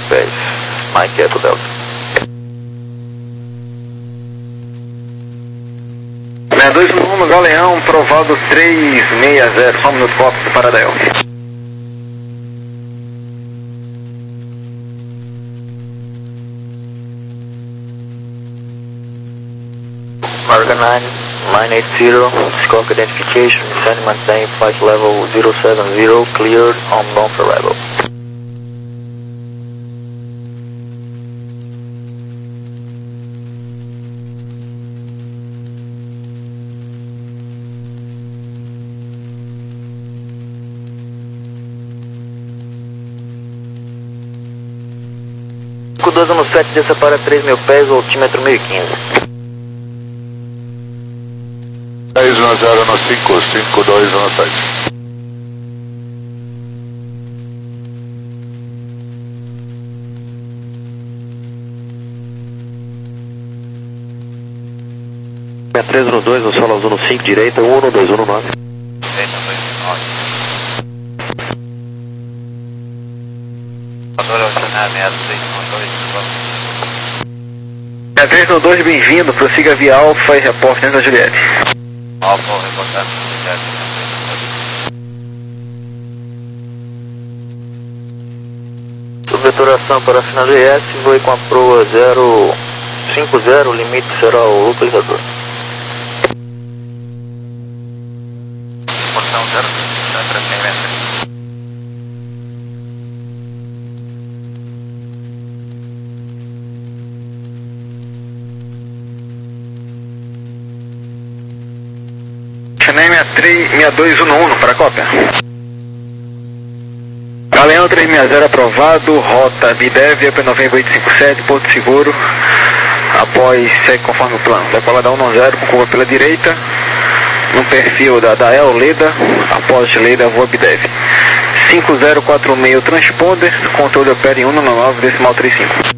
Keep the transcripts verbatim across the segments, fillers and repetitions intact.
mil pés. Mike Eto Delta. sessenta e dois no Galeão, provado trezentos e sessenta, só um minuto, cópia do Paradel. Marga nine, nine eight zero, Scope Identification, descend and maintain flight level zero seven zero, cleared on bound for arrival. cinco dois um sete, desça para três mil pés, altímetro mil e quinze. dez um zero no cinco, cinco dois um sete. sessenta e três no dois, no solo azul no cinco, direita, um no dois, um no nove. sessenta e dois no nove. Motor original sessenta e três no dois, sessenta e três no dois, bem-vindo, prossiga via Alfa e reporte dentro da Juliette. Alfa, reportado Juliette. Subveturação para a final G S, voe com a proa zero cinco zero, o limite será o localizador. Porção zero para cem metros. Chanel sessenta e três, sessenta e dois um um para a cópia. Galeão trezentos e sessenta aprovado, rota Bidev, P nove oito cinco sete, Porto Seguro. Após, segue conforme o plano. Decola da cento e dez com curva pela direita, no perfil da, da El Leda, após Leda, voa Bidev. cinco zero quatro seis transponder, controle opera em cento e nove decimal trinta e cinco.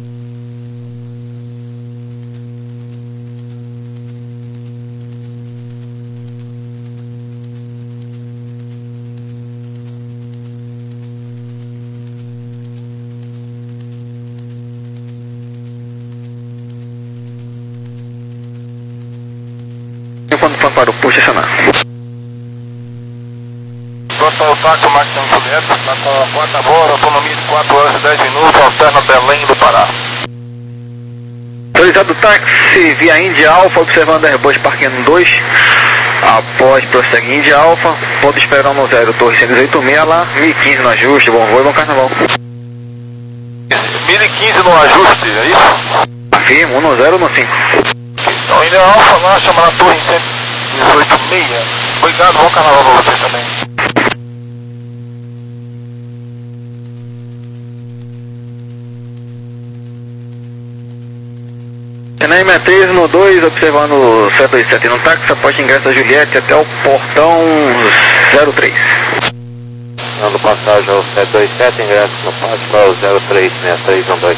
Quando for para o puxa acionar. Pronto ao táxi, Máquina Juliette, está com a quarta bora, autonomia de quatro horas e dez minutos, alterna Belém do Pará. Autorizado o táxi via Índia Alfa, observando Airbus parqueando dois. Após prosseguir Índia Alfa, ponto esperar no zero, torre cento e oitenta e seis lá, mil e quinze no ajuste, bom voo e bom carnaval. mil e quinze no ajuste, é isso? Afirmo, um no zero no cinco. Então, Índia Alfa lá, chama na torre cento e dezoito e seis. Obrigado, bom carnaval para vocês também. Chanel sessenta e três no dois, observando o sete dois sete no táxi, após ingresso da Juliette até o portão zero três. Dando passagem ao sete dois sete, ingresso no pátio ao zero três seis três um dois.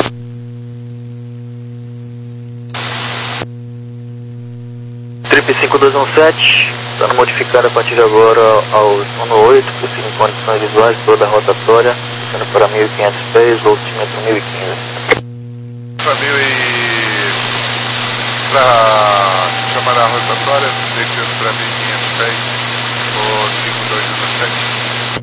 Trip cinco dois um sete, dando modificado a partir de agora ao um oito, possível em condições visuais, toda a rotatória, sendo para mil e quinhentos pés, o altímetro mil e quinze. Para mil e... para chamar a rotatória, descendo para mil e quinhentos pés, o cinco dois um sete.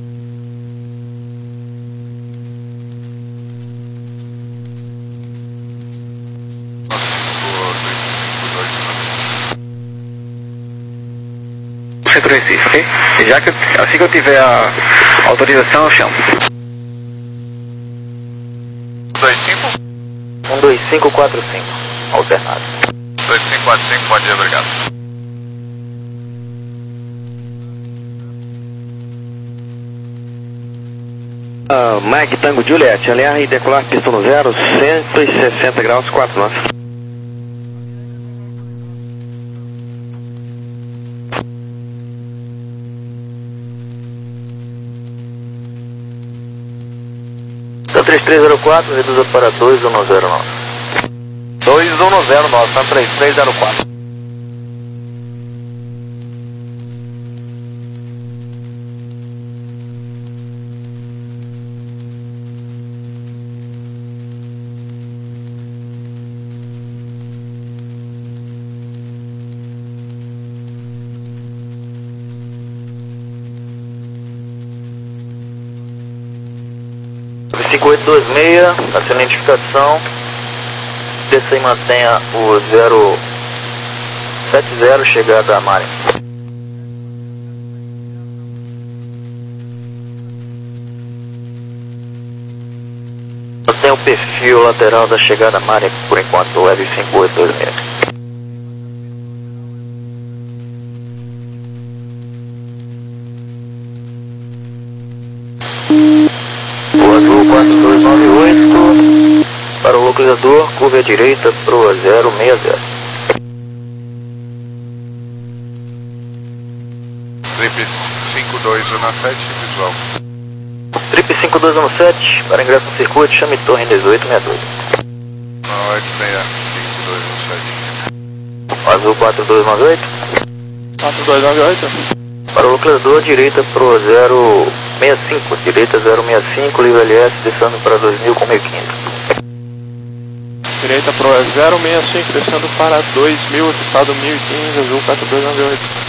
Centro Recife, ok? E já que eu, assim que eu tiver a autorização, eu chamo. dois cinco? um dois cinco quatro cinco, alternado. dois cinco quatro cinco, bom dia, obrigado. Uh, Mike Tango Juliette, alinhar e decolar pista no zero, cento e sessenta graus, quatro nove. três três zero quatro, reduza para dois um zero nove. dois um zero nove, tá três três zero quatro. cinco oito dois seis, a sua identificação. Desça e mantenha o zero sete zero, chegada a Mari. Eu tenho o perfil lateral da chegada a Mari por enquanto, o L cinco oito dois seis. O azul quatro dois nove oito, para o localizador, curva à direita pro zero seis zero. Trip cinco dois um sete, visual. Trip cinco dois um sete, para ingresso no circuito, chame torre dezoito sessenta e dois. Não, oito seis cinco dois um sete. O azul quatro dois nove oito. quatro dois nove oito. Para o localizador, direita pro zero seis cinco, direita zero seis cinco, livre L S, descendo para dois mil com mil e quinze. Direita pro zero seis cinco, descendo para dois mil, equipado mil e quinze, azul quatro dois nove oito.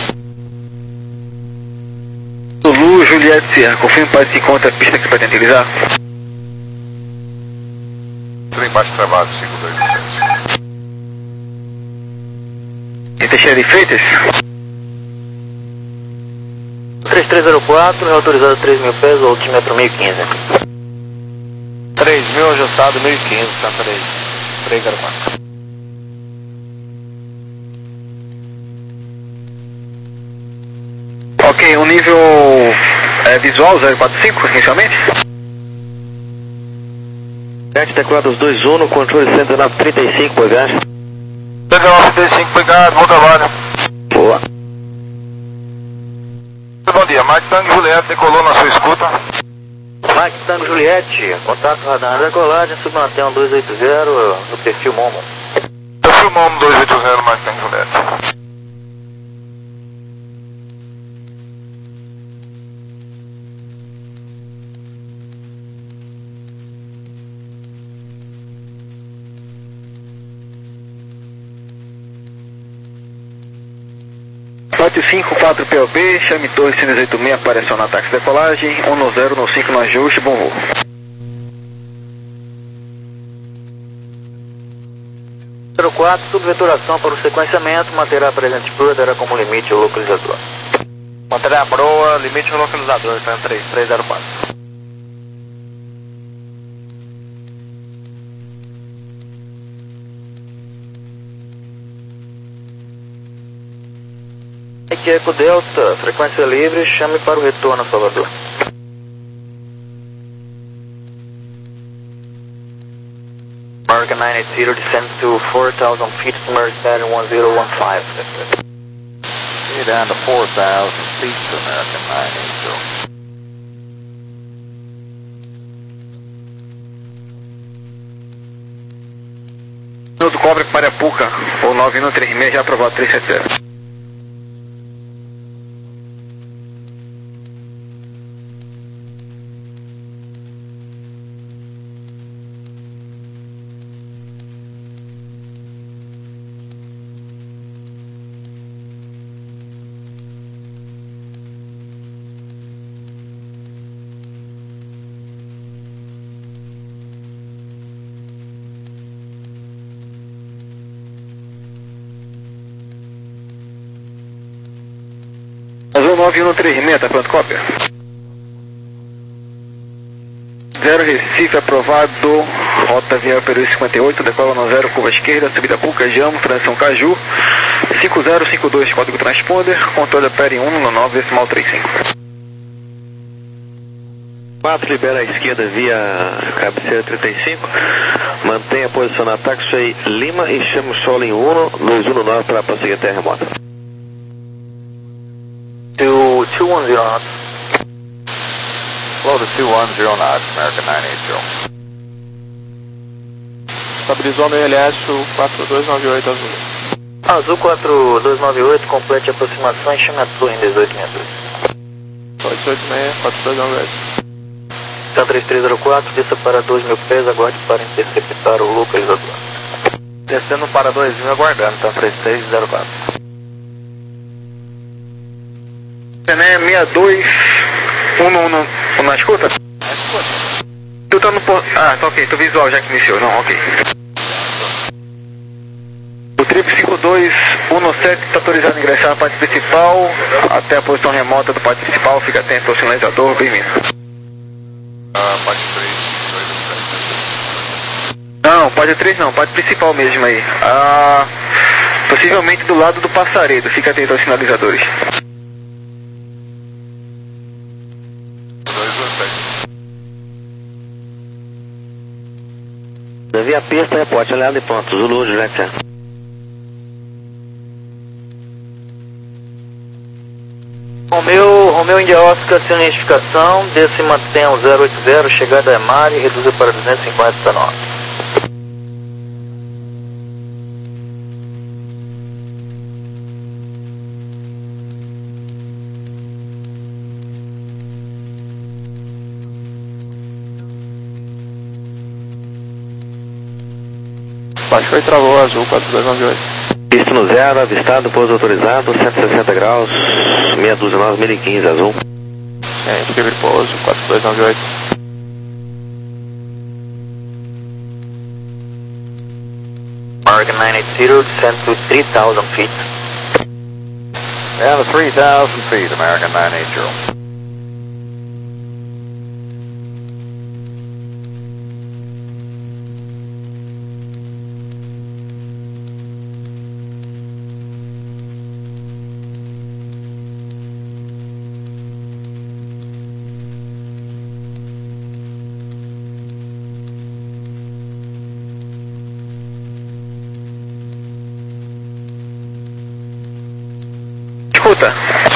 Zulu, Juliette Sierra, confirme para se encontra a pista que pretende utilizar. Trem baixo travado, cinco dois um sete. Em Teixeira de Freitas? três três zero quatro, é autorizado três mil pés, o altímetro mil e quinze. três mil ajustado mil e quinze, tá? três. três zero quatro. Ok, o nível é, visual zero quatro cinco inicialmente? Sete teclados dois um, controle cento e dezenove trinta e cinco, boa viagem. cento e dezenove trinta e cinco, obrigado, bom trabalho. Boa. Bom dia, Mike Tango Juliette decolou na sua escuta. Mike Tango Juliette, contato radar na decolagem, submantenha um dois oito zero no perfil Momo. Perfil Momo dois oito zero, Mike Tango Juliette. quatro cinco quatro P O P, chame torre cento e oitenta e seis, apareceu no ataque de decolagem, um no zero no cinco no ajuste, bom voo. zero quatro, subveturação para o sequenciamento, manterá a presente proa, terá como limite o localizador. Manterá a proa, limite o localizador, tá? três três zero quatro. Mike Eco Delta, frequência livre, chame para o retorno a Salvador. American nine eight zero, descend to four thousand feet to Mercedes one zero one five. Get down to four thousand feet to American nine eight zero. Minuto cobre para Mariapuca, ou nove um três seis, já aprovado três sete zero. Azul nove um três seis, tá pronto, cópia? zero Recife aprovado, rota via Peru cinquenta e oito, decola no zero, curva esquerda, subida Puca, Jamo, transição Caju, cinco zero cinco dois, código transponder, controle Pere um no nove, decimal trinta e cinco. quatro, libera a esquerda via cabeceira trinta e cinco, mantenha a posição no ataque, aí Lima e chama o solo em um, dois um nove para prosseguir terra remota. To two one zero knots. Flow to two one zero knots, American nine eight zero. Estabilizou no I L S o quatro dois nove oito azul. Azul quatro dois nove oito, complete a aproximação e chame a torre em dezoito sessenta e dois. oito oito seis, quatro dois nove oito. Então três três zero quatro, desça para dois mil pés, aguarde para interceptar o localizador. Descendo para dois mil, aguardando, então três três zero quatro. Né, sessenta e dois, um no, no, na escuta? Na escuta. Tudo tá no porto. Ah, tá ok, tô visual já que iniciou, não, ok. O trip cinco dois um sete está autorizado a ingressar na parte principal, até a posição remota do parte principal, fica atento ao sinalizador, bem-vindo. Ah, parte três, dois sete. Não, parte três não, parte principal mesmo aí. Ah, possivelmente do lado do passaredo, fica atento aos sinalizadores. Devia a pista, reporte, aliado e pronto, Zulu, Juliette. Romeu, Romeu India Oscar, sem identificação, desce e mantém o zero oito zero, chegada a Mari, reduziu para duzentos e cinquenta e nove. Baixou e travou, azul, quatro dois nove oito. Visto no zero, avistado, pouso autorizado, cento e sessenta graus, seis dois nove, mil e quinze, azul. Ciente, livre pouso, quatro dois nove oito. American nine eight zero, descend to three thousand feet. Down to three thousand feet, American nine eight zero. Escuta.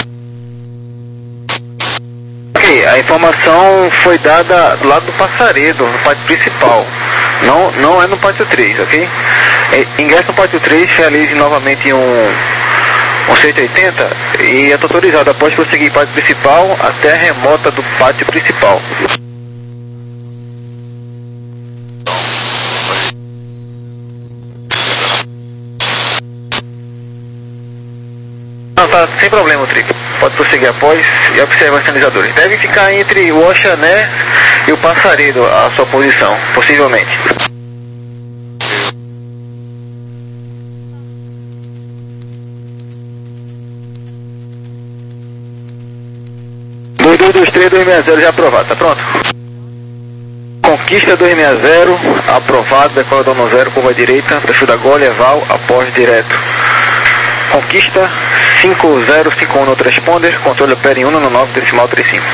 Ok, a informação foi dada do lado do passaredo, no pátio principal. Não, não é no pátio três, ok? Ingresso no pátio três, realize novamente um, um cento e oitenta e é autorizado após prosseguir pátio principal até a remota do pátio principal. Não, tá sem problema o trip. Pode prosseguir após e observar os sinalizadores. Deve ficar entre o Oxané e o passaredo a sua posição, possivelmente. dois dois dois três dois seis zero já aprovado, tá pronto? Conquista dois seis zero, aprovado, decola dono zero, curva direita, perfil da Gol, Eval, após direto. Conquista cinco zero cinco um no transponder, controle opera em um no nove decimal trinta e cinco.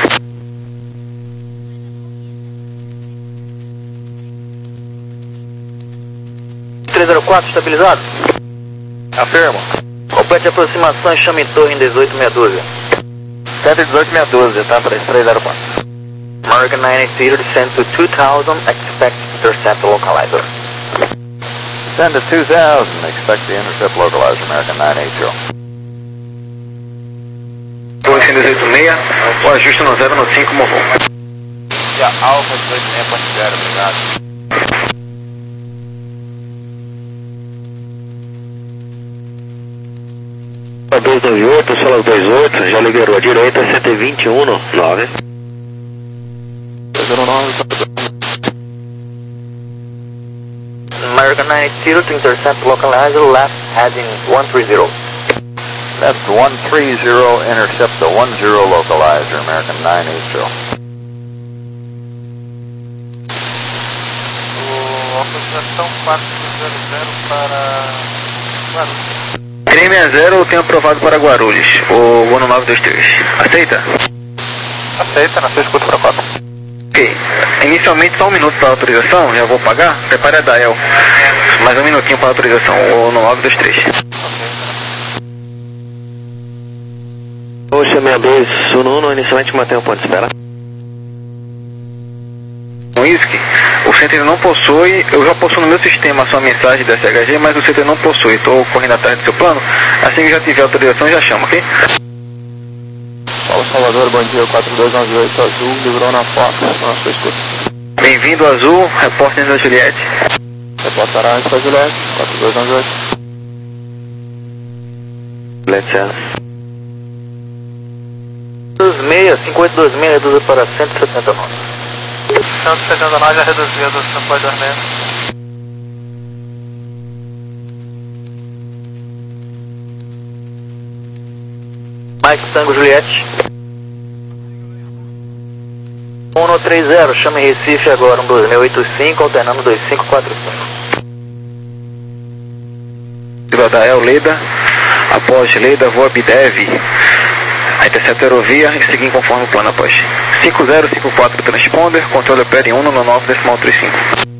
três zero quatro, estabilizado? Afirmo. Complete a aproximação e chame torre em dezoito meia dúzia. cento e dezoito meia dúzia, tá? Para esse três zero quatro. American nine eight zero, descend to two thousand, expect intercept localizer. Send to two thousand, expect the intercept localizer, American nine eight zero. Torre cento e dezoito meia, o ajuste no zero no cinco, morrou. E a Alfa dezoito meia ponto zero, obrigado. dois dois oito, Solas dois oito, já liberou a direita, cento e vinte e um no nove. dois zero nove, American nine eight zero to intercept localizer, left heading one three zero. Left one three zero, intercept the one zero localizer, American nine eight zero. Autorização quatro zero zero para Guarulhos. três seis zero eu tenho aprovado para Guarulhos, o Ono nove dois três. Aceita? Aceita, na sua escuta para quatro. Ok. Inicialmente só um minuto para autorização, já vou pagar. Prepare a Dael. Mais um minutinho para autorização, o Ono nove dois três. Oxa sessenta e dois, Sununo, inicialmente mantém o ponto de espera. No I S C, o centro não possui, eu já possuo no meu sistema a sua mensagem da S H G, mas o centro não possui. Estou correndo atrás do seu plano, assim que já tiver autorização já chama, ok? Paulo Salvador, bom dia, quatro dois nove oito, azul, livrou na Fox, na sua escuta. Bem-vindo, Azul, repórter da Juliette. Repórter Aranha para Juliette, quatro dois nove oito. Juliette, dois seis, cinco oito dois seis, reduziu para cento e setenta e nove. cento e setenta e nove já reduzido, cinco oito dois seis. Mike Tango Juliette. um três zero, chame Recife agora, um dois mil oitenta e cinco, alternando dois cinco quatro cinco. Vila da El Leda, após Leda, voa Bidev, a intercepta aerovia e seguir conforme o plano após. cinco zero cinco quatro transponder, controle opera em um no nove decimal trinta e cinco.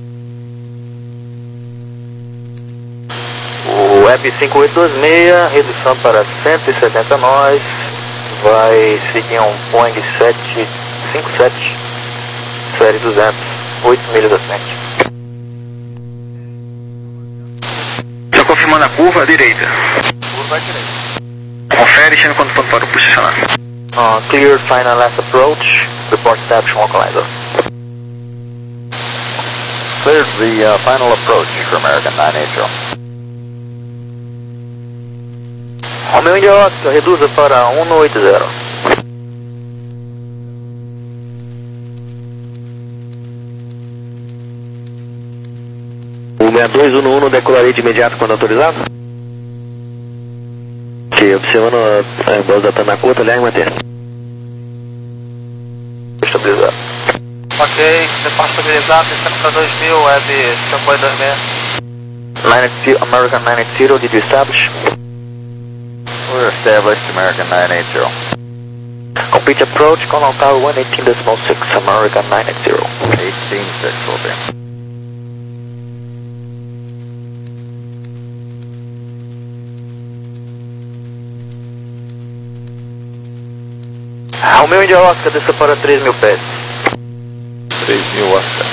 O Web cinco oito dois seis, redução para cento e setenta nós, vai seguir um Boeing sete cinco sete, série duzentos, oito milhas à frente. Estou confirmando a curva à direita. Curva à direita. Confere, chame quando for para o posicionar. Uh, cleared final last approach, report status localizer. Cleared the uh, final approach for American nine eight zero. Romeo India Oscar, reduza para um oito zero. O seis dois um um decolarei de imediato quando autorizado? Ok, observando a Airbus da Tanakota, aliás, Matheus. Estabilizado. Ok, depart estabilizado, descendo para dois mil, Web cinco oito dois seis. American nine eight zero, did you establish? We're established, American nine eight zero. Complete approach, Colonel Tower one eighteen decimal six, American nine eight zero. eighteen six will be. Romeo India Oscar, desça para três mil pés. três mil Oscar.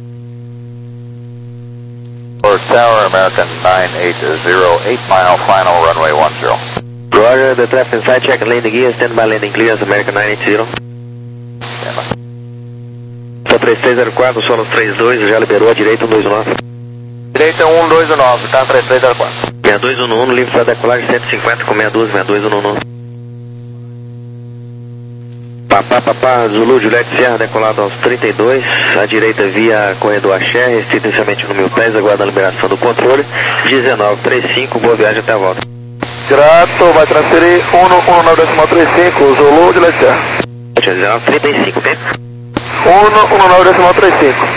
For Tower, American nine eight zero, eight mile final, runway one zero. Roger, the traffic inside, check landing gear, stand by landing clearance, American nine eight zero. Só três três zero quatro, solo três dois, já liberou a direita um dois nove. Direita um dois nove, tá três três zero quatro. seis dois um um, livre para decolagem cento e cinquenta com seis dois, seis dois um um. Papá, papá, Zulu, Juliette Sierra, decolado aos trinta e dois, à direita via corredor Axé, restrito inicialmente no mil pés, aguarda a liberação do controle, dezenove trinta e cinco, boa viagem até a volta. Grato, vai transferir um um nove decimal trinta e cinco, Zulu, Juliette Sierra. dezenove trinta e cinco, ok? um um nove decimal trinta e cinco.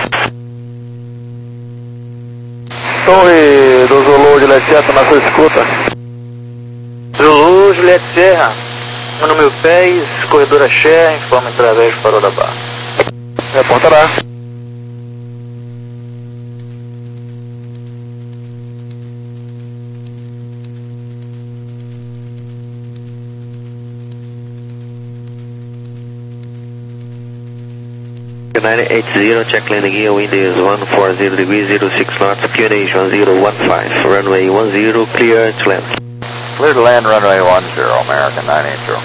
Torre do Zulu, Juliette Sierra, na sua escuta. Zulu, Juliette Serra, no mil pés, corredor Axé, informa através do farol da barra. Reportará. nine eight zero, check landing gear, wind is one four zero degrees, zero six knots, Q N H one zero one five, runway one zero, clear to land. Clear to land, runway one zero, American nine eight zero.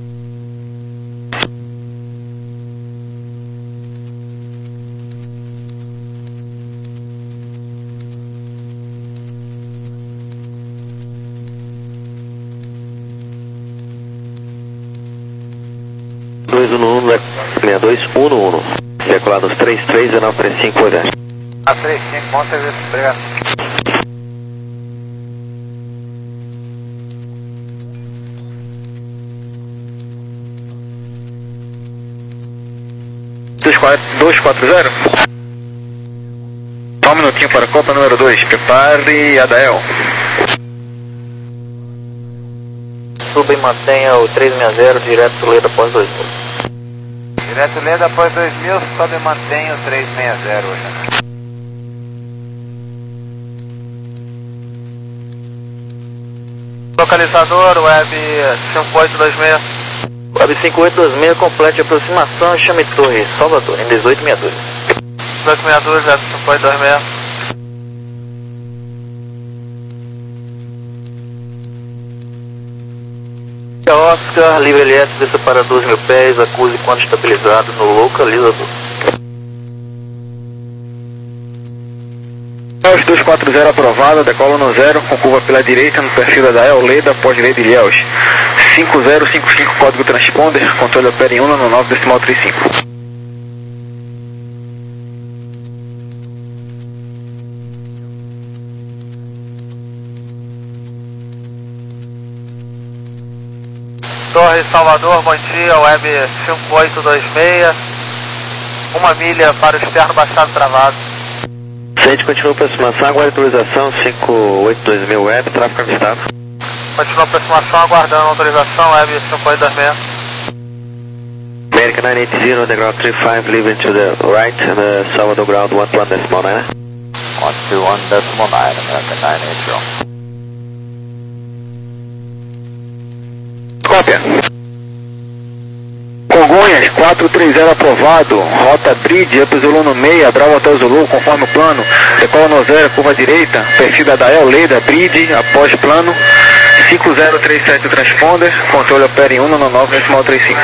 dois um um, seis dois um um, decolado aos três três, dezenove trinta e cinco, por dez. A trinta e cinco, bom serviço, obrigado. dois quatro zero. Só um minutinho para a Copa número dois, prepare Adael. Suba e mantenha o três seis zero, direto Leda após dois mil. Direto Leda após dois mil, sobe e mantenha o três seis zero hoje. Localizador, Web cinco oito dois seis. Web cinco oito dois seis, complete a aproximação e chame Torre Salvador, em dezoito sessenta e dois. dezoito sessenta e dois, Web cinco oito dois seis. Oscar, livre L S, desça para doze mil pés, acuse quando estabilizado no localizador. dois quatro zero aprovado, decola no zero, com curva pela direita no perfil da Dael Leda, após Leda Ilhéus. cinco zero cinco cinco, código transponder, controle opera em um no nove decimal trinta e cinco. Torre Salvador, bom dia, web cinco oito dois seis, uma milha para o externo baixado travado. Sente, continua aproximação, aguarda autorização cinco oito dois mil web, tráfego avistado. Continua aproximação, aguardando autorização, web cinco oito dois seis. American nine eight zero, the ground three five, leaving to the right, and uh, Salvador ground one two one decimal nine. one two one decimal nine, American nine eight zero. Cópia. Congonhas, quatro três zero aprovado, rota Bridge, Up Zulu no meio, Bravo Hotel Zulu, conforme o plano, decola no zero, curva direita, perfil da Dael, Leda, Bridge, após plano, cinco zero três sete transponder, controle opera em um nove nove decimal trinta e cinco.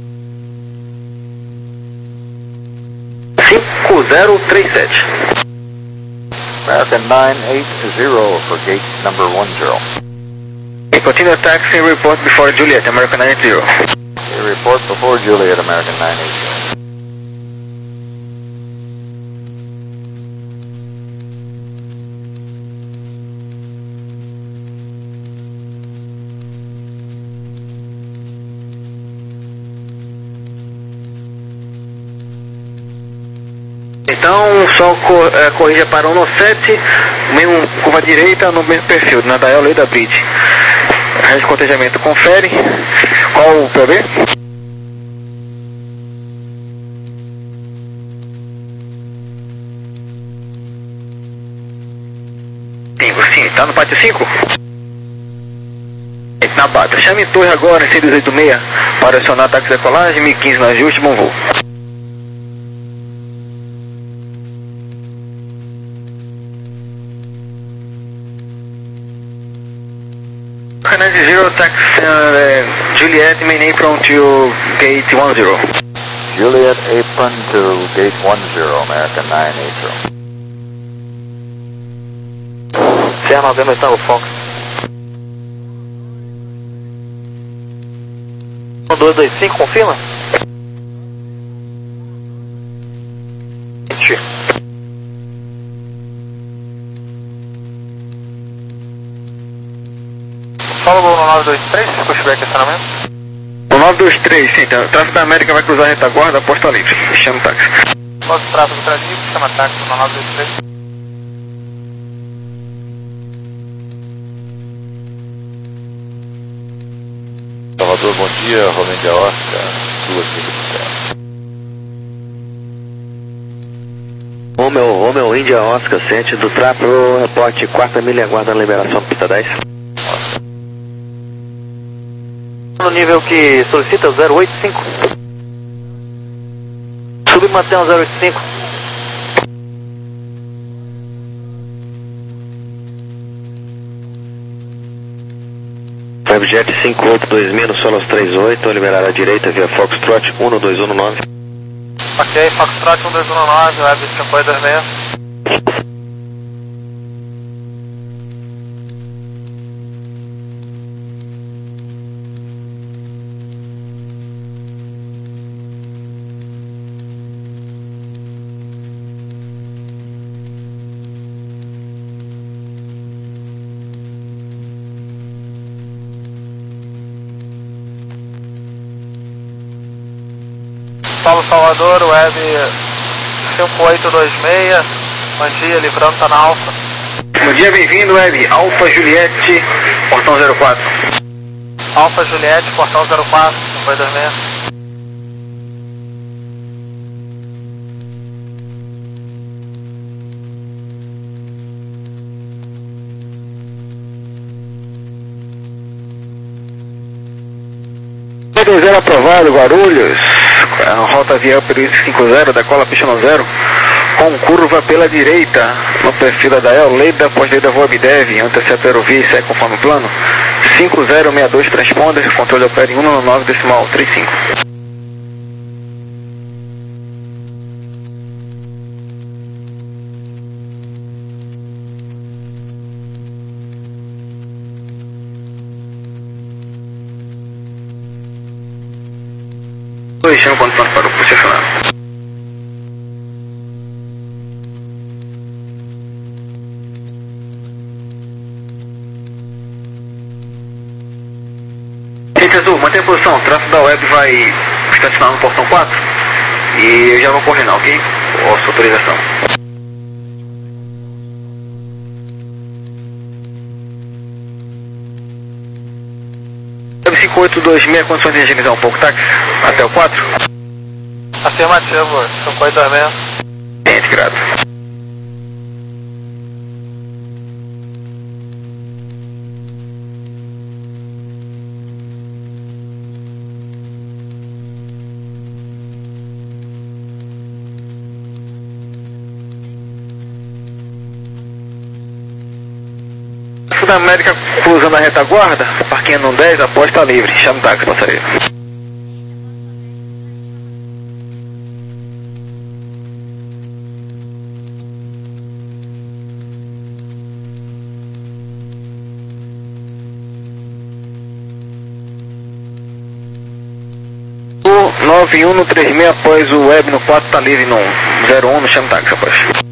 cinco zero três sete. American nine eight zero for gate number one zero. Okay, continue taxi and report before Juliet, American nine eight zero. Okay, report before Juliet, American nine eight zero. Então, só co é, corrija para um nove sete, mesmo curva direita, no mesmo perfil, na Dael Lei da Bridge. Rede de cotejamento confere. Qual o P B? cinco, sim, tá no pátio cinco? Na bata. Chame torre agora em cento e oito seis para acionar táxi de decolagem, mil e quinze no ajuste, bom voo. nine zero, taxi uh, Juliet, main apron to gate one zero. Juliet apron to gate one zero, American nine eight zero. Sierra November Tango Fox. um dois dois cinco, confirma? Fala no nove dois três, se tiver questionamento. O nove dois três, sim, então, o tráfego da América vai cruzar a retaguarda, aposta livre. Chama o táxi. Pode o tráfego para livre, chama táxi no nove dois três. Salvador, bom dia, Romênia de Oscar, duas milhas do céu. Romeo, Romeo, Índia, Oscar, sente do tráfego, reporte quarta milha, aguarda a liberação pista dez. No nível que solicita zero oito cinco. Sub mantém zero oito cinco. Webjet cinco oito dois seis no Solos trinta e oito, liberar à direita via Foxtrot um dois um nove. Ok, Foxtrot um dois um nove, web cinco oito dois seis. Paulo Salvador, web cinco oito dois seis, bom dia, livrando, tá na Alfa. Bom dia, bem-vindo, web Alfa Juliette, portão zero quatro. Alfa Juliette, portão zero quatro, cinco oito dois seis. dois zero aprovado, Guarulhos, rota via Upper cinco zero, decola pista no zero, com curva pela direita, no perfil da Dael, Leda, pós-Leda voa Bidev, anteceta aerovia e segue conforme o plano, cinco zero seis dois transponder, controle opera em um nove nove decimal trinta e cinco. Chama quando plano parou, posicionado. Azul, mantém a posição, o tráfego da web vai estacionar no portão quatro e eu já vou coordenar, ok? Com sua autorização. Web cinco oito dois seis, condições de agilizar um pouco, táxi, até o quatro? Afirmativo, cinco oito dois seis. Gente, grato. Da América cruzando a retaguarda, parquinho no dez, após está livre, chama o táxi, passageiro. O nove um no três seis, após o web no quatro está livre no zero um, no chama o táxi, após.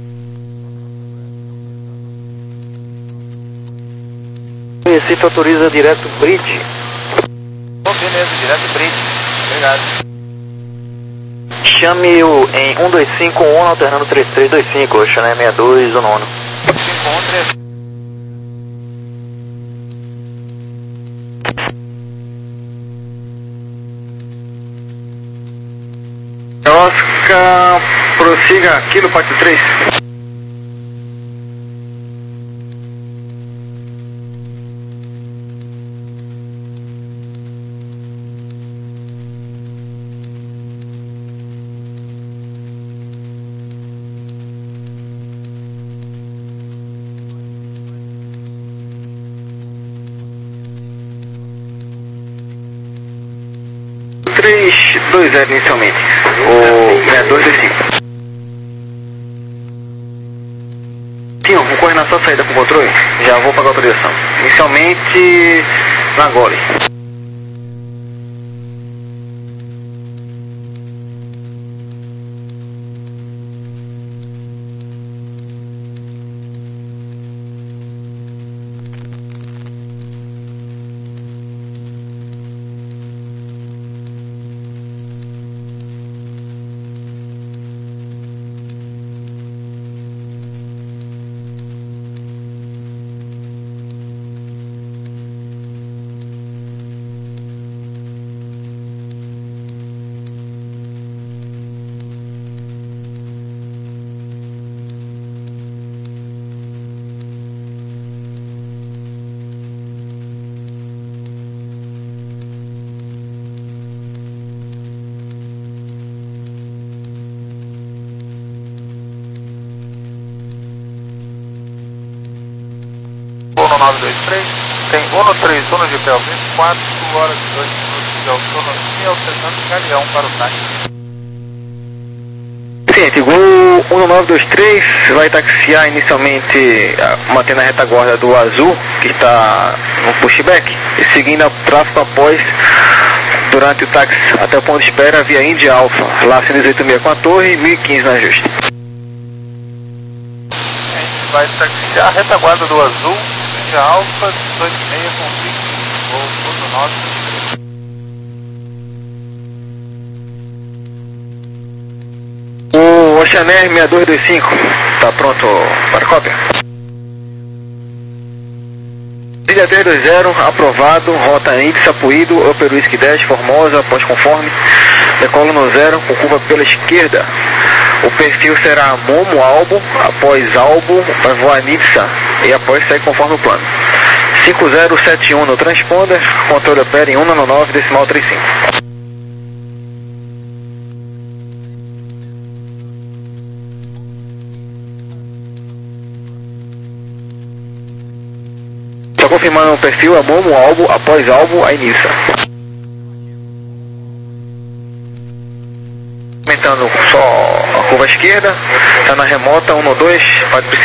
Recife autoriza direto Bridge. Oh, beleza, direto Bridge. Obrigado. Chame-o em um dois cinco um, alternando três três dois cinco, Chanel sessenta e dois, o nono. cinco um três. Oscar, prossiga Kilo quatro três. três dois zero inicialmente, o sessenta e dois dois cinco. Sim, vou correr na sua saída com o controle, já vou pagar a autorização. Inicialmente na gole. um nove dois três, tem um três um de pé vinte e quatro horas e dois minutos de autonomia, alternando galeão para o táxi. Ciente, Gol um nove dois três vai taxiar inicialmente, mantendo a retaguarda do Azul, que está no pushback, e seguindo o tráfego após, durante o táxi até o ponto de espera via Indy Alpha, lá cento e dezoito meia com a torre, mil e quinze no ajuste. A gente vai taxiar a retaguarda do Azul, Indy Alpha, dezoito meia com vinte, voo turno nove. O Oceaner sessenta e dois dois cinco, está pronto para cópia? Ilha três dois zero, aprovado, rota Indy, Sapuído, Upper Whisky dez, Formosa, pós-conforme, decola no zero, com curva pela esquerda. O perfil será Momo Albo, após Albo, vai voar Nipsa, e após segue conforme o plano. cinco zero sete um no transponder, controle opera em cento e nove decimal trinta e cinco. Só confirmando o perfil, é Momo Albo, após Albo, a Nipsa. Aumentando só a curva esquerda, está na remota um dois,